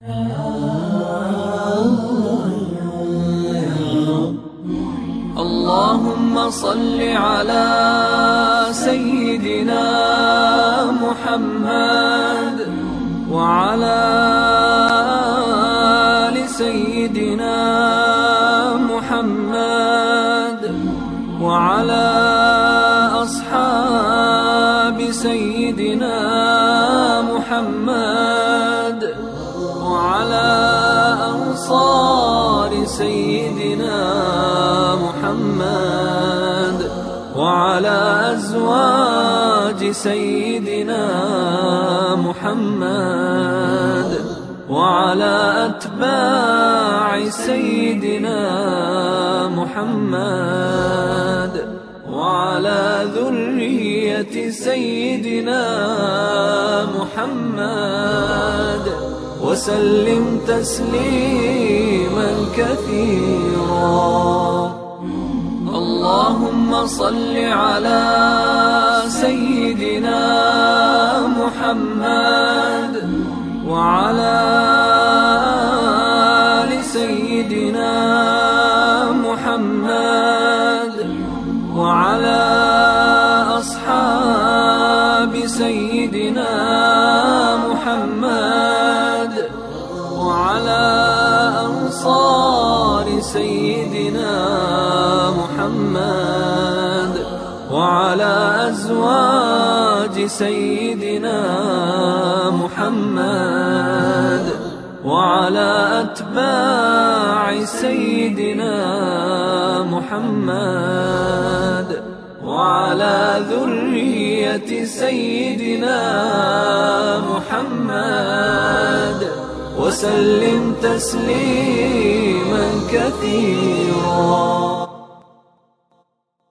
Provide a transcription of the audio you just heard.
اللهم صل على سيدنا محمد وعلى آل سيدنا محمد وعلى أصحاب سيدنا محمد وعلى أنصار سيدنا محمد وعلى أزواج سيدنا محمد وعلى أتباع سيدنا محمد وعلى ذرية سيدنا محمد وسلم تسليما كثيرا. اللهم صل على سيدنا محمد وعلى آل سيدنا محمد وعلى أصحاب سيدنا محمد وعلى أنصار سيدنا محمد وعلى أزواج سيدنا محمد وعلى أتباع سيدنا محمد وعلى ذرية سيدنا محمد وسلم تسليما كثيرا.